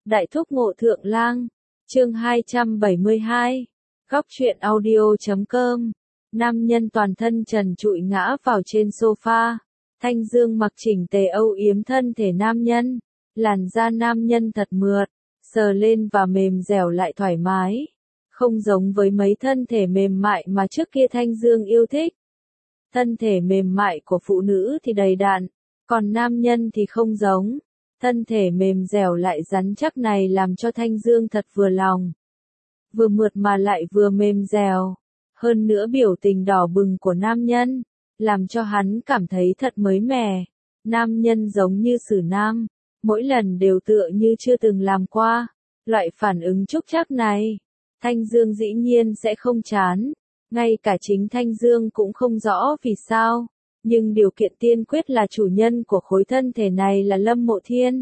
Đại thúc Ngộ Thượng Lang, chương 272, góc truyện audio.com. Nam nhân toàn thân trần trụi ngã vào trên sofa. Thanh Dương mặc chỉnh tề âu yếm thân thể nam nhân. Làn da nam nhân thật mượt, sờ lên và mềm dẻo lại thoải mái. Không giống với mấy thân thể mềm mại mà trước kia Thanh Dương yêu thích. Thân thể mềm mại của phụ nữ thì đầy đặn, còn nam nhân thì không giống. Thân thể mềm dẻo lại rắn chắc này làm cho Thanh Dương thật vừa lòng. Vừa mượt mà lại vừa mềm dẻo. Hơn nữa biểu tình đỏ bừng của nam nhân, làm cho hắn cảm thấy thật mới mẻ. Nam nhân giống như Sử Nam, mỗi lần đều tựa như chưa từng làm qua. Loại phản ứng trúc trắc này, Thanh Dương dĩ nhiên sẽ không chán. Ngay cả chính Thanh Dương cũng không rõ vì sao. Nhưng điều kiện tiên quyết là chủ nhân của khối thân thể này là Lâm Mộ Thiên.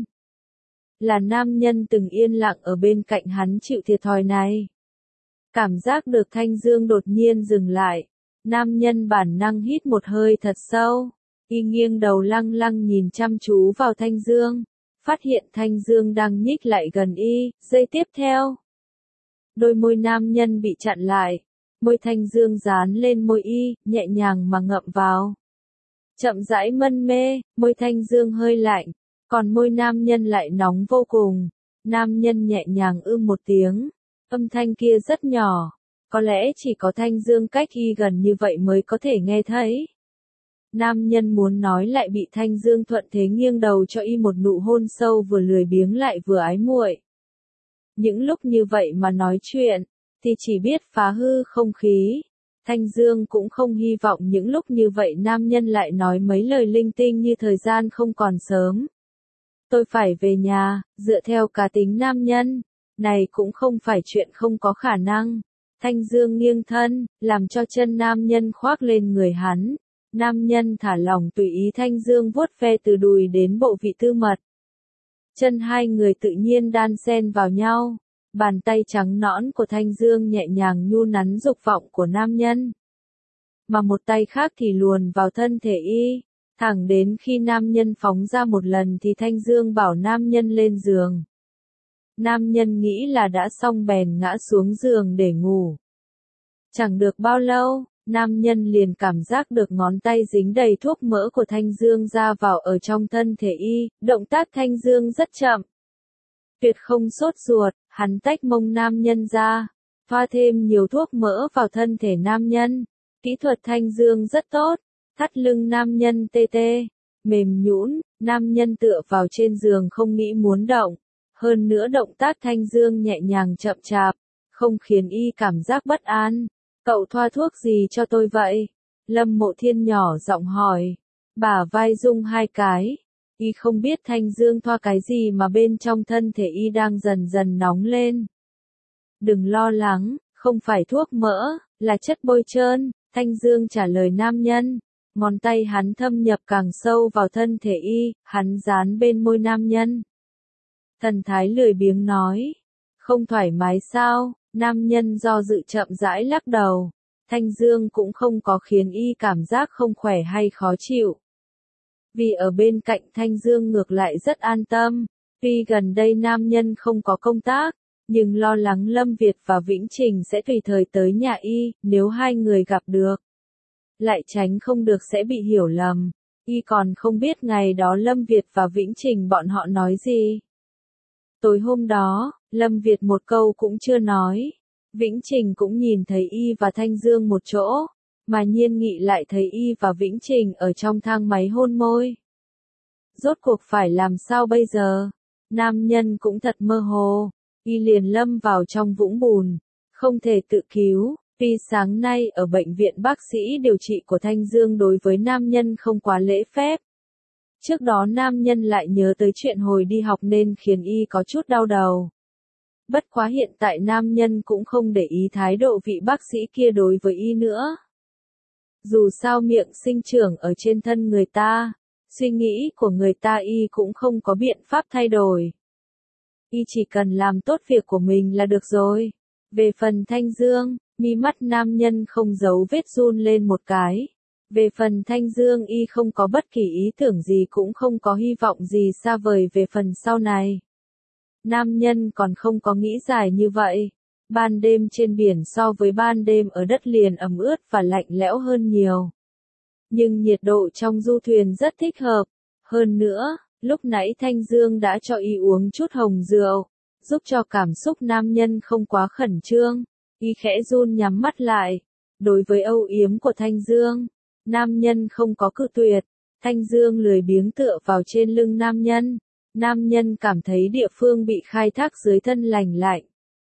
Là nam nhân từng yên lặng ở bên cạnh hắn chịu thiệt thòi này. Cảm giác được Thanh Dương đột nhiên dừng lại. Nam nhân bản năng hít một hơi thật sâu. Y nghiêng đầu lăng lăng nhìn chăm chú vào Thanh Dương. Phát hiện Thanh Dương đang nhích lại gần y. Giây tiếp theo, đôi môi nam nhân bị chặn lại. Môi Thanh Dương dán lên môi y, nhẹ nhàng mà ngậm vào. Chậm rãi mân mê, môi Thanh Dương hơi lạnh, còn môi nam nhân lại nóng vô cùng. Nam nhân nhẹ nhàng một tiếng, âm thanh kia rất nhỏ, có lẽ chỉ có Thanh Dương cách y gần như vậy mới có thể nghe thấy. Nam nhân muốn nói lại bị Thanh Dương thuận thế nghiêng đầu cho y một nụ hôn sâu vừa lười biếng lại vừa ái muội. Những lúc như vậy mà nói chuyện, thì chỉ biết phá hư không khí. Thanh Dương cũng không hy vọng những lúc như vậy nam nhân lại nói mấy lời linh tinh như thời gian không còn sớm. Tôi phải về nhà, dựa theo cá tính nam nhân, này cũng không phải chuyện không có khả năng. Thanh Dương nghiêng thân, làm cho chân nam nhân khoác lên người hắn. Nam nhân thả lỏng tùy ý Thanh Dương vuốt ve từ đùi đến bộ vị tư mật. Chân hai người tự nhiên đan xen vào nhau. Bàn tay trắng nõn của Thanh Dương nhẹ nhàng nhu nắn dục vọng của nam nhân. Mà một tay khác thì luồn vào thân thể y. Thẳng đến khi nam nhân phóng ra một lần thì Thanh Dương bảo nam nhân lên giường. Nam nhân nghĩ là đã xong bèn ngã xuống giường để ngủ. Chẳng được bao lâu, nam nhân liền cảm giác được ngón tay dính đầy thuốc mỡ của Thanh Dương ra vào ở trong thân thể y. Động tác Thanh Dương rất chậm. Tuyệt không sốt ruột, hắn tách mông nam nhân ra, thoa thêm nhiều thuốc mỡ vào thân thể nam nhân. Kỹ thuật Thanh Dương rất tốt, thắt lưng nam nhân tê tê, mềm nhũn, nam nhân tựa vào trên giường không nghĩ muốn động. Hơn nữa động tác Thanh Dương nhẹ nhàng chậm chạp, không khiến y cảm giác bất an. Cậu thoa thuốc gì cho tôi vậy? Lâm Mộ Thiên nhỏ giọng hỏi. Bả vai rung hai cái. Y không biết Thanh Dương thoa cái gì mà bên trong thân thể y đang dần dần nóng lên. Đừng lo lắng, không phải thuốc mỡ, là chất bôi trơn, Thanh Dương trả lời nam nhân. Ngón tay hắn thâm nhập càng sâu vào thân thể y, hắn dán bên môi nam nhân. Thần thái lười biếng nói. Không thoải mái sao? Nam nhân do dự chậm rãi lắc đầu. Thanh Dương cũng không có khiến y cảm giác không khỏe hay khó chịu. Vì ở bên cạnh Thanh Dương ngược lại rất an tâm. Tuy gần đây nam nhân không có công tác, nhưng lo lắng Lâm Việt và Vĩnh Trình sẽ tùy thời tới nhà y, nếu hai người gặp được. Lại tránh không được sẽ bị hiểu lầm. Y còn không biết ngày đó Lâm Việt và Vĩnh Trình bọn họ nói gì. Tối hôm đó, Lâm Việt một câu cũng chưa nói. Vĩnh Trình cũng nhìn thấy y và Thanh Dương một chỗ. Mà Nhiên Nghị lại thấy y và Vĩnh Trình ở trong thang máy hôn môi. Rốt cuộc phải làm sao bây giờ? Nam nhân cũng thật mơ hồ. Y liền lâm vào trong vũng bùn. Không thể tự cứu. Tuy sáng nay ở bệnh viện bác sĩ điều trị của Thanh Dương đối với nam nhân không quá lễ phép. Trước đó nam nhân lại nhớ tới chuyện hồi đi học nên khiến y có chút đau đầu. Bất quá hiện tại nam nhân cũng không để ý thái độ vị bác sĩ kia đối với y nữa. Dù sao miệng sinh trưởng ở trên thân người ta, suy nghĩ của người ta y cũng không có biện pháp thay đổi. Y chỉ cần làm tốt việc của mình là được rồi. Về phần Thanh Dương, mi mắt nam nhân không giấu vết run lên một cái. Về phần Thanh Dương y không có bất kỳ ý tưởng gì cũng không có hy vọng gì xa vời về phần sau này. Nam nhân còn không có nghĩ dài như vậy. Ban đêm trên biển so với ban đêm ở đất liền ẩm ướt và lạnh lẽo hơn nhiều. Nhưng nhiệt độ trong du thuyền rất thích hợp. Hơn nữa, lúc nãy Thanh Dương đã cho y uống chút hồng rượu, giúp cho cảm xúc nam nhân không quá khẩn trương. Y khẽ run nhắm mắt lại. Đối với âu yếm của Thanh Dương, nam nhân không có cự tuyệt. Thanh Dương lười biếng tựa vào trên lưng nam nhân. Nam nhân cảm thấy địa phương bị khai thác dưới thân lành lạnh.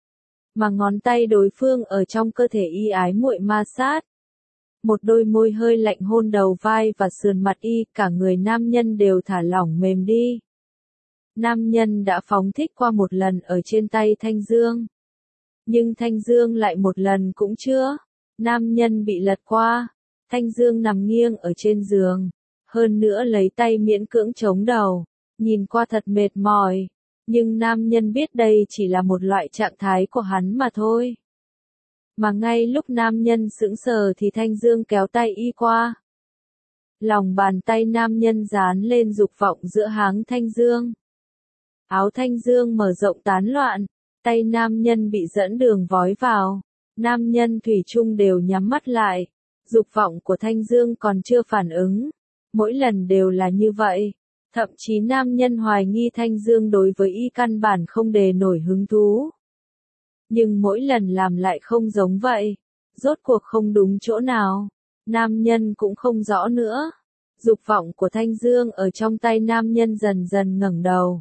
Mà ngón tay đối phương ở trong cơ thể y ái muội ma sát. Một đôi môi hơi lạnh hôn đầu vai và sườn mặt y, cả người nam nhân đều thả lỏng mềm đi. Nam nhân đã phóng thích qua một lần ở trên tay Thanh Dương. Nhưng Thanh Dương lại một lần cũng chưa. Nam nhân bị lật qua. Thanh Dương nằm nghiêng ở trên giường. Hơn nữa lấy tay miễn cưỡng chống đầu. Nhìn qua thật mệt mỏi. Nhưng nam nhân biết đây chỉ là một loại trạng thái của hắn mà thôi. Mà ngay lúc nam nhân sững sờ thì Thanh Dương kéo tay y qua. Lòng bàn tay nam nhân dán lên dục vọng giữa háng Thanh Dương. Áo Thanh Dương mở rộng tán loạn, tay nam nhân bị dẫn đường vói vào. Nam nhân thủy chung đều nhắm mắt lại. Dục vọng của Thanh Dương còn chưa phản ứng. Mỗi lần đều là như vậy. Thậm chí nam nhân hoài nghi Thanh Dương đối với y căn bản không đề nổi hứng thú. Nhưng mỗi lần làm lại không giống vậy. Rốt cuộc không đúng chỗ nào. Nam nhân cũng không rõ nữa. Dục vọng của Thanh Dương ở trong tay nam nhân dần dần ngẩng đầu.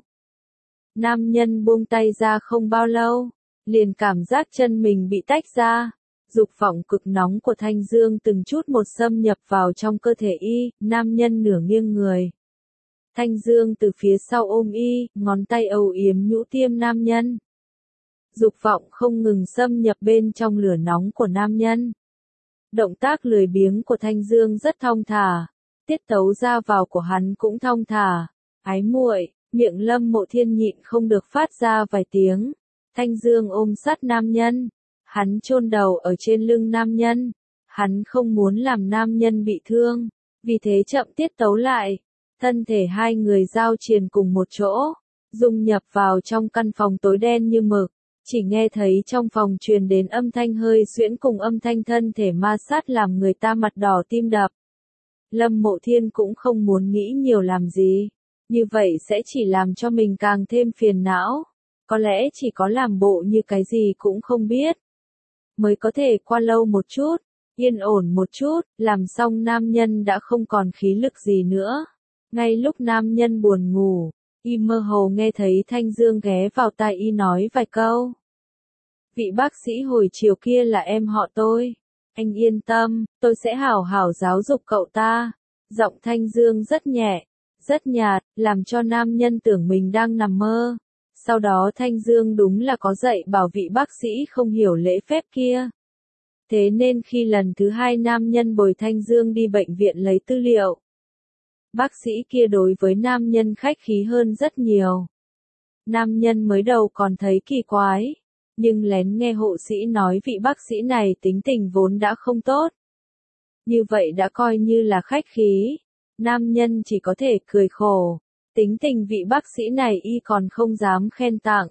Nam nhân buông tay ra không bao lâu. Liền cảm giác chân mình bị tách ra. Dục vọng cực nóng của Thanh Dương từng chút một xâm nhập vào trong cơ thể y. Nam nhân nửa nghiêng người. Thanh Dương từ phía sau ôm y, ngón tay âu yếm nhũ tiêm nam nhân. Dục vọng không ngừng xâm nhập bên trong lửa nóng của nam nhân. Động tác lười biếng của Thanh Dương rất thong thả. Tiết tấu ra vào của hắn cũng thong thả. Ái muội, miệng Lâm Mộ Thiên nhịn không được phát ra vài tiếng. Thanh Dương ôm sát nam nhân. Hắn chôn đầu ở trên lưng nam nhân. Hắn không muốn làm nam nhân bị thương. Vì thế chậm tiết tấu lại. Thân thể hai người giao triền cùng một chỗ. Dung nhập vào trong căn phòng tối đen như mực. Chỉ nghe thấy trong phòng truyền đến âm thanh hơi xuyễn cùng âm thanh thân thể ma sát làm người ta mặt đỏ tim đập. Lâm Mộ Thiên cũng không muốn nghĩ nhiều làm gì. Như vậy sẽ chỉ làm cho mình càng thêm phiền não. Có lẽ chỉ có làm bộ như cái gì cũng không biết. Mới có thể qua lâu một chút, yên ổn một chút, làm xong nam nhân đã không còn khí lực gì nữa. Ngay lúc nam nhân buồn ngủ, y mơ hồ nghe thấy Thanh Dương ghé vào tai y nói vài câu. Vị bác sĩ hồi chiều kia là em họ tôi. Anh yên tâm, tôi sẽ hảo hảo giáo dục cậu ta. Giọng Thanh Dương rất nhẹ, rất nhạt, làm cho nam nhân tưởng mình đang nằm mơ. Sau đó Thanh Dương đúng là có dạy bảo vị bác sĩ không hiểu lễ phép kia. Thế nên khi lần thứ hai nam nhân bồi Thanh Dương đi bệnh viện lấy tư liệu. Bác sĩ kia đối với nam nhân khách khí hơn rất nhiều. Nam nhân mới đầu còn thấy kỳ quái. Nhưng lén nghe hộ sĩ nói vị bác sĩ này tính tình vốn đã không tốt. Như vậy đã coi như là khách khí. Nam nhân chỉ có thể cười khổ. Tính tình vị bác sĩ này y còn không dám khen tặng.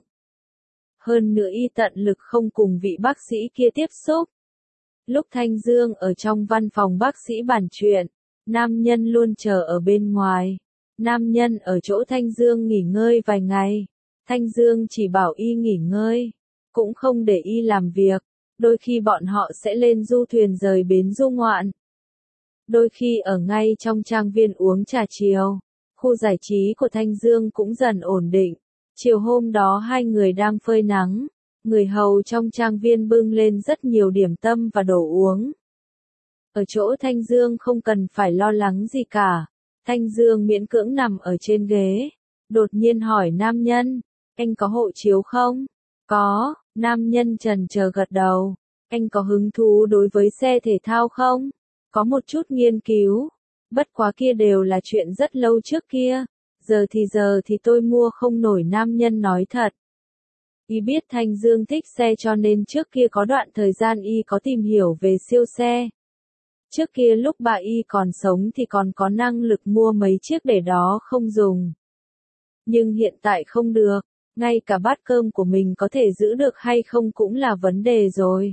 Hơn nữa y tận lực không cùng vị bác sĩ kia tiếp xúc. Lúc Thanh Dương ở trong văn phòng bác sĩ bàn chuyện, nam nhân luôn chờ ở bên ngoài. Nam nhân ở chỗ Thanh Dương nghỉ ngơi vài ngày. Thanh Dương chỉ bảo y nghỉ ngơi, cũng không để y làm việc. Đôi khi bọn họ sẽ lên du thuyền rời bến du ngoạn. Đôi khi ở ngay trong trang viên uống trà chiều. Khu giải trí của Thanh Dương cũng dần ổn định. Chiều hôm đó hai người đang phơi nắng. Người hầu trong trang viên bưng lên rất nhiều điểm tâm và đồ uống. Ở chỗ Thanh Dương không cần phải lo lắng gì cả. Thanh Dương miễn cưỡng nằm ở trên ghế. Đột nhiên hỏi nam nhân, anh có hộ chiếu không? Có, nam nhân chần chờ gật đầu. Anh có hứng thú đối với xe thể thao không? Có một chút nghiên cứu. Bất quá kia đều là chuyện rất lâu trước kia. Giờ thì tôi mua không nổi, nam nhân nói thật. Y biết Thanh Dương thích xe cho nên trước kia có đoạn thời gian y có tìm hiểu về siêu xe. Trước kia lúc bà y còn sống thì còn có năng lực mua mấy chiếc để đó không dùng. Nhưng hiện tại không được. ngay cả bát cơm của mình có thể giữ được hay không cũng là vấn đề rồi.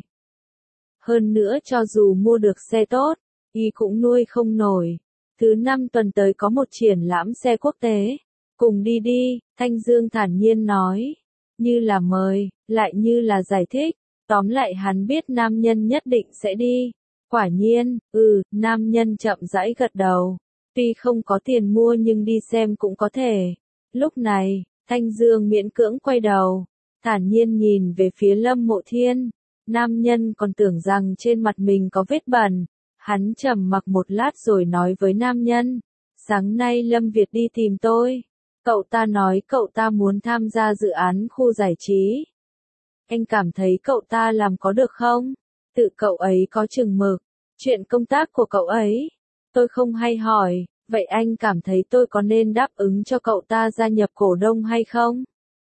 Hơn nữa cho dù mua được xe tốt, y cũng nuôi không nổi. Thứ 5 tuần tới có một triển lãm xe quốc tế. Cùng đi đi, Thanh Dương thản nhiên nói. Như là mời, lại như là giải thích. Tóm lại hắn biết nam nhân nhất định sẽ đi. Quả nhiên, nam nhân chậm rãi gật đầu. Tuy không có tiền mua nhưng đi xem cũng có thể. Lúc này, Thanh Dương miễn cưỡng quay đầu, thản nhiên nhìn về phía Lâm Mộ Thiên. Nam nhân còn tưởng rằng trên mặt mình có vết bẩn. Hắn trầm mặc một lát rồi nói với nam nhân. Sáng nay Lâm Việt đi tìm tôi. Cậu ta nói cậu ta muốn tham gia dự án khu giải trí. Anh cảm thấy cậu ta làm có được không? Tự cậu ấy có chừng mực. Chuyện công tác của cậu ấy. Tôi không hay hỏi, vậy anh cảm thấy tôi có nên đáp ứng cho cậu ta gia nhập cổ đông hay không?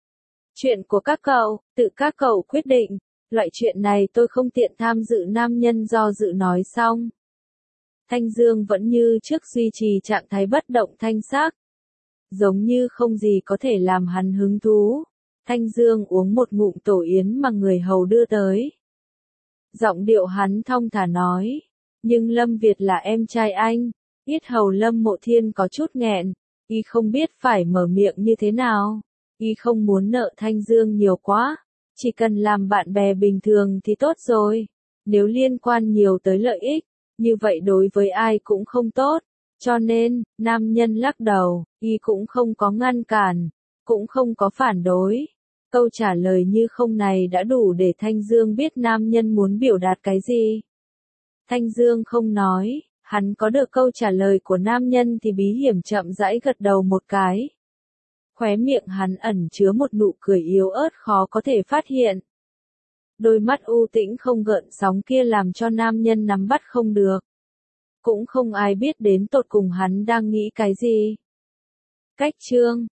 Chuyện của các cậu, tự các cậu quyết định. Loại chuyện này tôi không tiện tham dự, nam nhân do dự nói xong. Thanh Dương vẫn như trước duy trì trạng thái bất động thanh sắc. Giống như không gì có thể làm hắn hứng thú. Thanh Dương uống một ngụm tổ yến mà người hầu đưa tới. Giọng điệu hắn thong thả nói. Nhưng Lâm Việt là em trai anh. Yết hầu Lâm Mộ Thiên có chút nghẹn. Y không biết phải mở miệng như thế nào. Y không muốn nợ Thanh Dương nhiều quá. Chỉ cần làm bạn bè bình thường thì tốt rồi. Nếu liên quan nhiều tới lợi ích, như vậy đối với ai cũng không tốt. Cho nên, nam nhân lắc đầu, y cũng không có ngăn cản, cũng không có phản đối. Câu trả lời như không này đã đủ để Thanh Dương biết nam nhân muốn biểu đạt cái gì. Thanh Dương không nói, hắn có được câu trả lời của nam nhân thì bí hiểm chậm rãi gật đầu một cái. Khóe miệng hắn ẩn chứa một nụ cười yếu ớt khó có thể phát hiện. Đôi mắt u tĩnh không gợn sóng kia làm cho nam nhân nắm bắt không được. Cũng không ai biết đến tột cùng hắn đang nghĩ cái gì. Cách chương